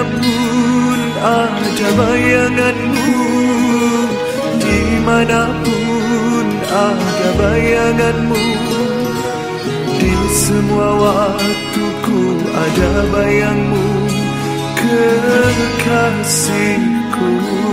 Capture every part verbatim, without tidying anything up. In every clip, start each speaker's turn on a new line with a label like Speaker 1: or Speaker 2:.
Speaker 1: Dimanapun ada bayanganmu, dimanapun ada bayanganmu, di semua waktuku ada bayangmu, kekasihku.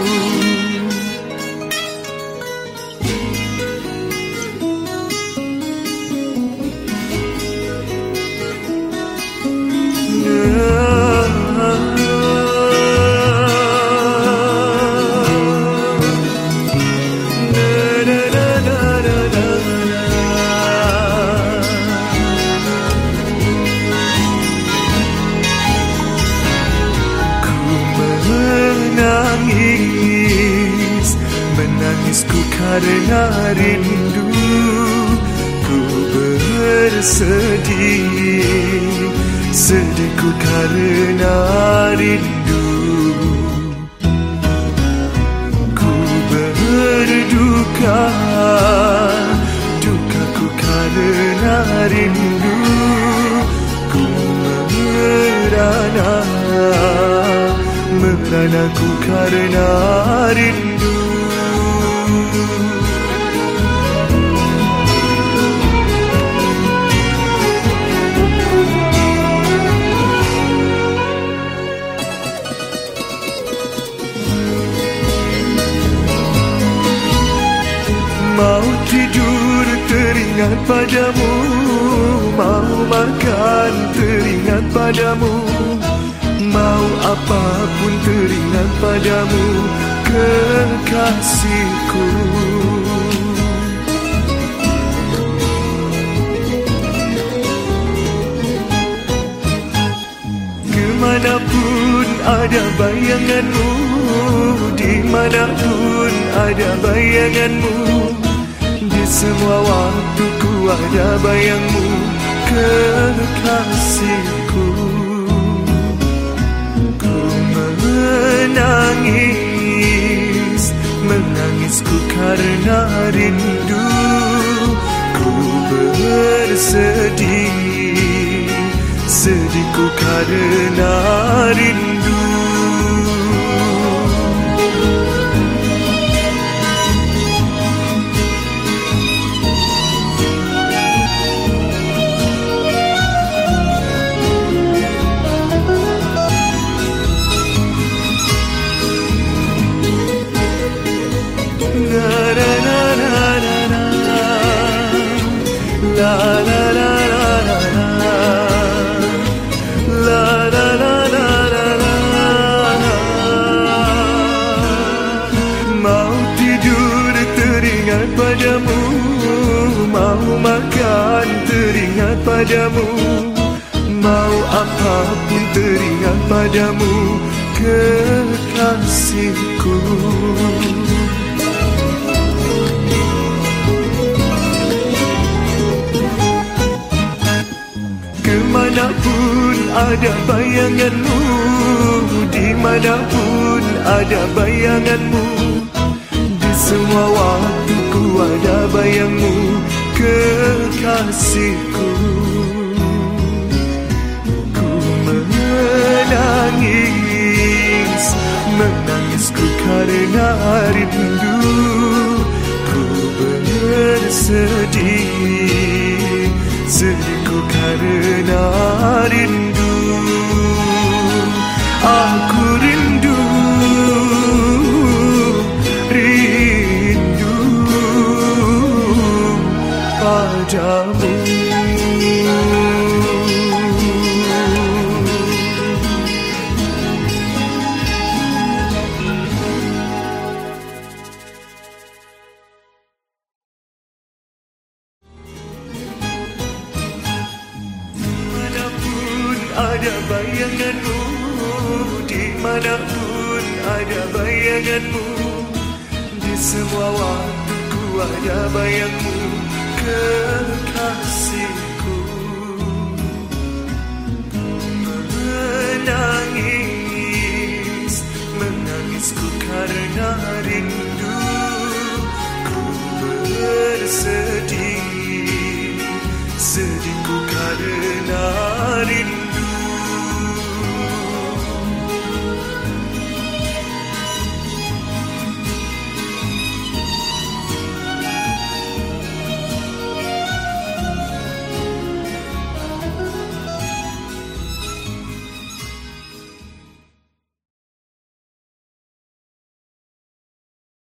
Speaker 1: Menangisku karena rindu, ku bersedih, sedihku karena rindu. Ku berduka, dukaku karena rindu. Ku merana, meranaku karena rindu. Mau tidur teringat padamu, mau makan teringat padamu, mau apapun teringat padamu, kekasihku. Kemanapun ada bayanganmu, dimanapun ada bayanganmu, di semua waktuku ada bayangmu, kekasihku. Ku menangis, menangisku karena rindu. Ku bersedih, sedihku karena rindu. La la la la la la la la la la la. Mau tidur teringat padamu, mau makan teringat padamu, mau apapun teringat padamu, kekasihku. Kemanapun ada bayanganmu, dimanapun ada bayanganmu, di semua waktuku ada bayangmu, kekasihku. Ku menangis, menangisku karena rindu. Ku bersedih, sedihku karena rindu. Aku rindu, rindu padamu. Ada bayanganmu, dimanapun ada bayanganmu, di semua waktuku ada bayangmu, kekasih.